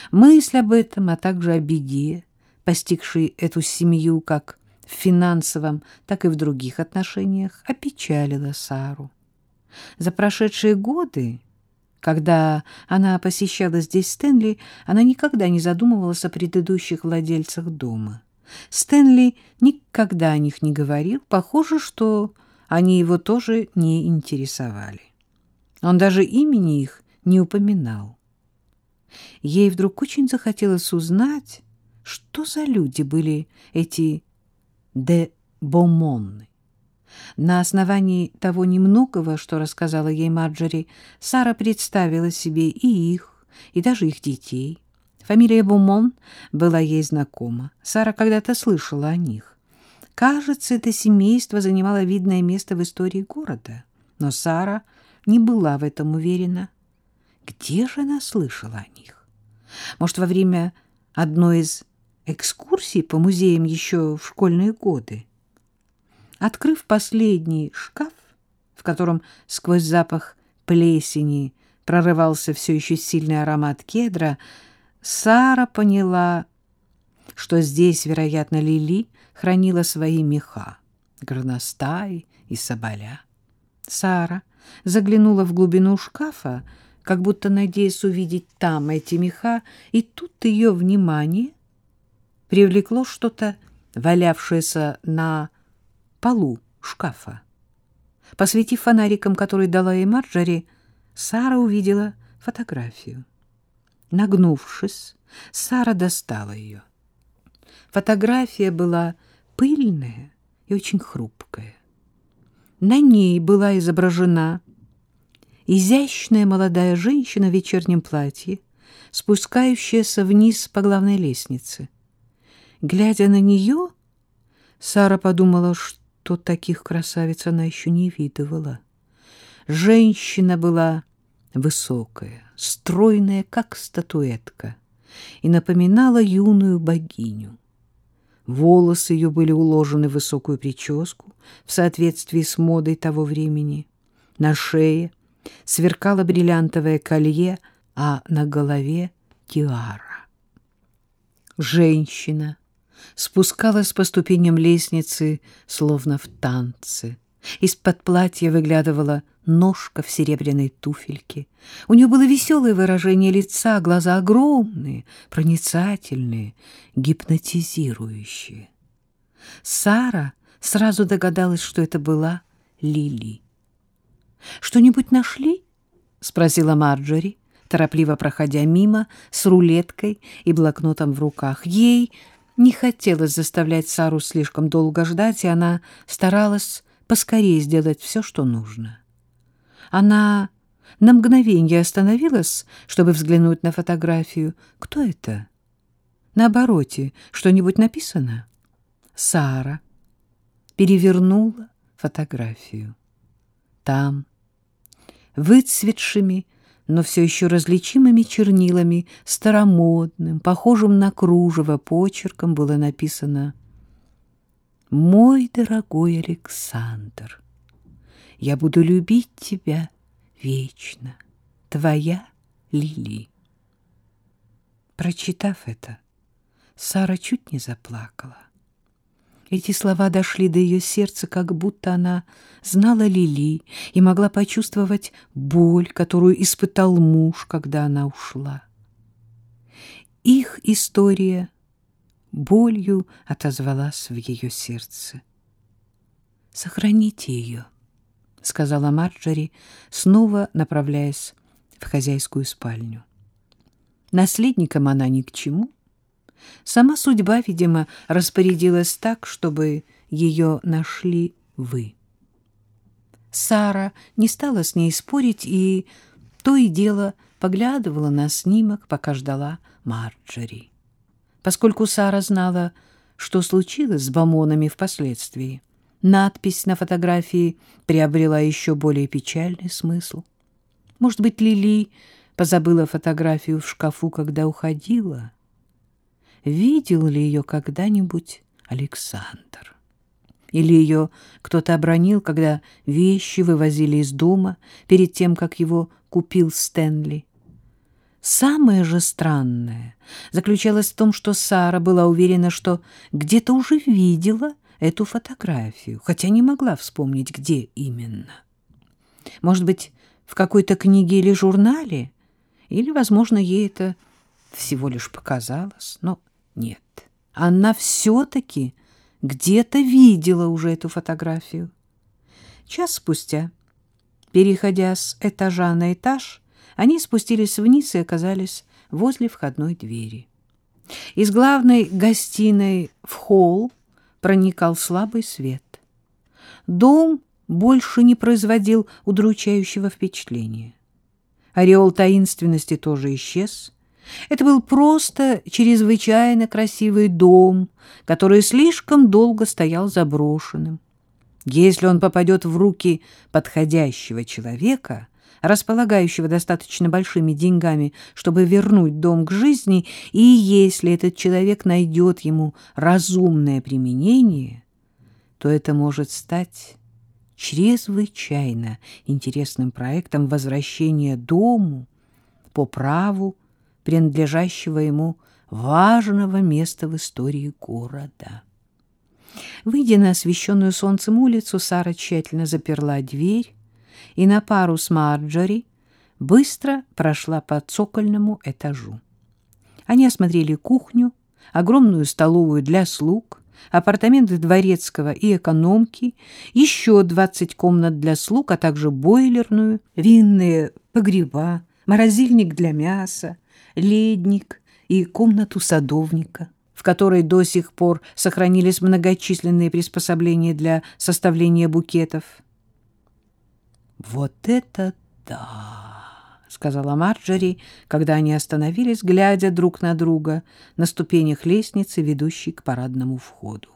Мысль об этом, а также о беде, постигшей эту семью как в финансовом, так и в других отношениях, опечалила Сару. За прошедшие годы, когда она посещала здесь Стэнли, она никогда не задумывалась о предыдущих владельцах дома. Стэнли никогда о них не говорил, похоже, что они его тоже не интересовали. Он даже имени их не упоминал. Ей вдруг очень захотелось узнать, что за люди были эти де Бомонны. На основании того немногого, что рассказала ей Марджори, Сара представила себе и их, и даже их детей. Фамилия Бомон была ей знакома. Сара когда-то слышала о них. Кажется, это семейство занимало видное место в истории города, но Сара не была в этом уверена. Где же она слышала о них? Может, во время одной из экскурсий по музеям еще в школьные годы? Открыв последний шкаф, в котором сквозь запах плесени прорывался все еще сильный аромат кедра, Сара поняла, что здесь, вероятно, Лили хранила свои меха, горностаи и соболя. Сара заглянула в глубину шкафа, как будто надеясь увидеть там эти меха, и тут ее внимание привлекло что-то, валявшееся на полу шкафа. Посветив фонариком, который дала ей Марджори, Сара увидела фотографию. Нагнувшись, Сара достала ее. Фотография была пыльная и очень хрупкая. На ней была изображена изящная молодая женщина в вечернем платье, спускающаяся вниз по главной лестнице. Глядя на нее, Сара подумала, что таких красавиц она еще не видывала. Женщина была высокая, стройная, как статуэтка, и напоминала юную богиню. Волосы ее были уложены в высокую прическу в соответствии с модой того времени. На шее сверкало бриллиантовое колье, а на голове тиара. Женщина спускалась по ступеням лестницы, словно в танце. Из-под платья выглядывала ножка в серебряной туфельке. У нее было веселое выражение лица, глаза огромные, проницательные, гипнотизирующие. Сара сразу догадалась, что это была Лили. «Что-нибудь нашли?» — спросила Марджори, торопливо проходя мимо с рулеткой и блокнотом в руках. Ей не хотелось заставлять Сару слишком долго ждать, и она старалась поскорее сделать все, что нужно. Она на мгновенье остановилась, чтобы взглянуть на фотографию. Кто это? На обороте что-нибудь написано? Сара перевернула фотографию. Там, выцветшими, но все еще различимыми чернилами, старомодным, похожим на кружево почерком было написано: «Мой дорогой Александр, я буду любить тебя вечно, твоя Лили». Прочитав это, Сара чуть не заплакала. Эти слова дошли до ее сердца, как будто она знала Лили и могла почувствовать боль, которую испытал муж, когда она ушла. Их история болью отозвалась в ее сердце. «Сохраните ее», — сказала Марджори, снова направляясь в хозяйскую спальню. Наследникам она ни к чему. Сама судьба, видимо, распорядилась так, чтобы ее нашли вы. Сара не стала с ней спорить и то и дело поглядывала на снимок, пока ждала Марджори. Поскольку Сара знала, что случилось с Бомонами впоследствии, надпись на фотографии приобрела еще более печальный смысл. Может быть, Лили позабыла фотографию в шкафу, когда уходила? Видел ли ее когда-нибудь Александр? Или ее кто-то обронил, когда вещи вывозили из дома перед тем, как его купил Стэнли? Самое же странное заключалось в том, что Сара была уверена, что где-то уже видела эту фотографию, хотя не могла вспомнить, где именно. Может быть, в какой-то книге или журнале, или, возможно, ей это всего лишь показалось, но нет. Она все-таки где-то видела уже эту фотографию. Час спустя, переходя с этажа на этаж, они спустились вниз и оказались возле входной двери. Из главной гостиной в холл проникал слабый свет. Дом больше не производил удручающего впечатления. Ореол таинственности тоже исчез. Это был просто чрезвычайно красивый дом, который слишком долго стоял заброшенным. Если он попадет в руки подходящего человека, располагающего достаточно большими деньгами, чтобы вернуть дом к жизни, и если этот человек найдет ему разумное применение, то это может стать чрезвычайно интересным проектом возвращения дому по праву принадлежащего ему важного места в истории города. Выйдя на освещенную солнцем улицу, Сара тщательно заперла дверь и на пару с Марджори быстро прошла по цокольному этажу. Они осмотрели кухню, огромную столовую для слуг, апартаменты дворецкого и экономки, еще 20 комнат для слуг, а также бойлерную, винные погреба, морозильник для мяса, ледник и комнату садовника, в которой до сих пор сохранились многочисленные приспособления для составления букетов. «Вот это да!» — сказала Марджори, когда они остановились, глядя друг на друга на ступенях лестницы, ведущей к парадному входу.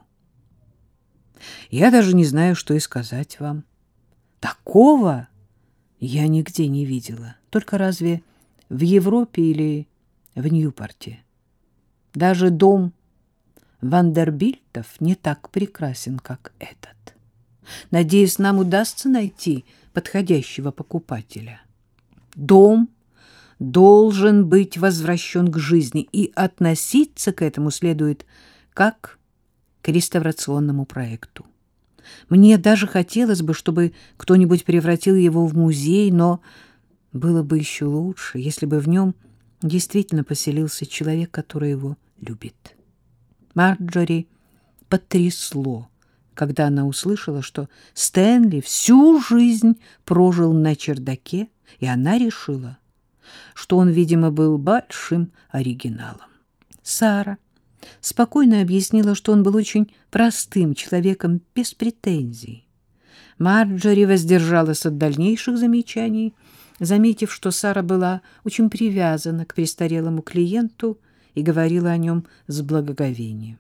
«Я даже не знаю, что и сказать вам. Такого я нигде не видела, только разве в Европе или в Ньюпорте. Даже дом Вандербильтов не так прекрасен, как этот. Надеюсь, нам удастся найти подходящего покупателя. Дом должен быть возвращен к жизни, и относиться к этому следует как к реставрационному проекту. Мне даже хотелось бы, чтобы кто-нибудь превратил его в музей, но было бы еще лучше, если бы в нем действительно поселился человек, который его любит. Марджори потрясло, когда она услышала, что Стэнли всю жизнь прожил на чердаке, и она решила, что он, видимо, был большим оригиналом. Сара спокойно объяснила, что он был очень простым человеком, без претензий. Марджори воздержалась от дальнейших замечаний, заметив, что Сара была очень привязана к престарелому клиенту и говорила о нем с благоговением.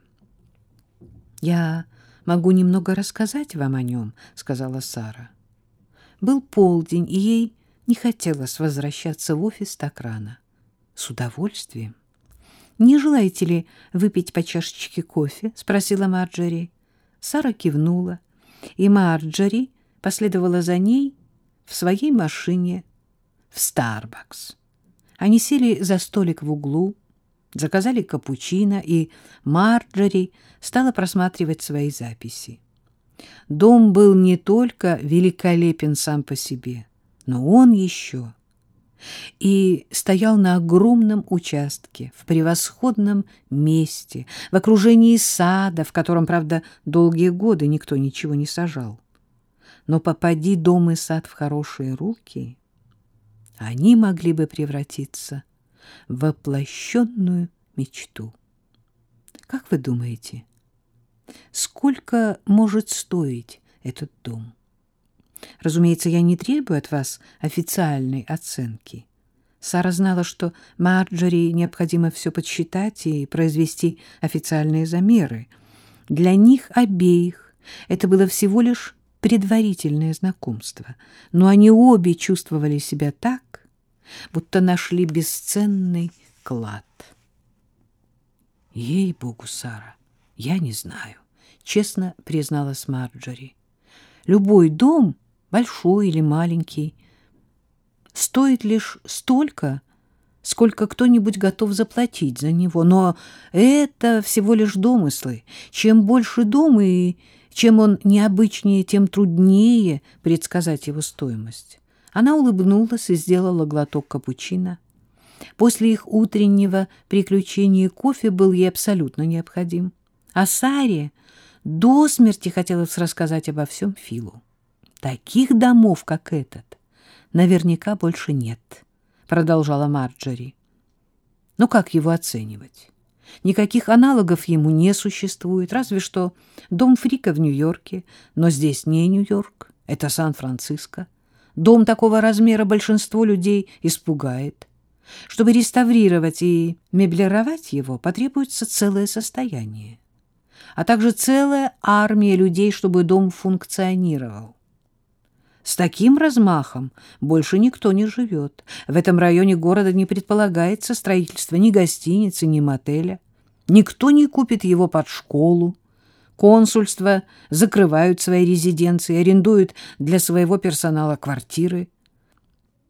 «Я могу немного рассказать вам о нем», — сказала Сара. Был полдень, и ей не хотелось возвращаться в офис так рано. «С удовольствием». «Не желаете ли выпить по чашечке кофе?» — спросила Марджори. Сара кивнула, и Марджори последовала за ней в своей машине в Starbucks. Они сели за столик в углу, заказали капучино, и Марджори стала просматривать свои записи. Дом был не только великолепен сам по себе, но он еще и стоял на огромном участке, в превосходном месте, в окружении сада, в котором, правда, долгие годы никто ничего не сажал. Но попади дом и сад в хорошие руки, они могли бы превратиться в воплощенную мечту. Как вы думаете, сколько может стоить этот дом? Разумеется, я не требую от вас официальной оценки. Сара знала, что Марджори необходимо все подсчитать и произвести официальные замеры. Для них обеих это было всего лишь предварительное знакомство, но они обе чувствовали себя так, будто нашли бесценный клад. «Ей-богу, Сара, я не знаю», — честно призналась Марджори. «Любой дом, большой или маленький, стоит лишь столько, сколько кто-нибудь готов заплатить за него. Но это всего лишь домыслы. Чем больше дом и чем он необычнее, тем труднее предсказать его стоимость. Она улыбнулась и сделала глоток капучино. После их утреннего приключения кофе был ей абсолютно необходим. А Саре до смерти хотелось рассказать обо всем Филу. «Таких домов, как этот, наверняка больше нет», — продолжала Марджори. «Ну как его оценивать? Никаких аналогов ему не существует, разве что дом Фрика в Нью-Йорке, но здесь не Нью-Йорк, это Сан-Франциско. Дом такого размера большинство людей испугает. Чтобы реставрировать и меблировать его, потребуется целое состояние, а также целая армия людей, чтобы дом функционировал. С таким размахом больше никто не живет. В этом районе города не предполагается строительство ни гостиницы, ни мотеля. Никто не купит его под школу. Консульства закрывают свои резиденции, арендуют для своего персонала квартиры.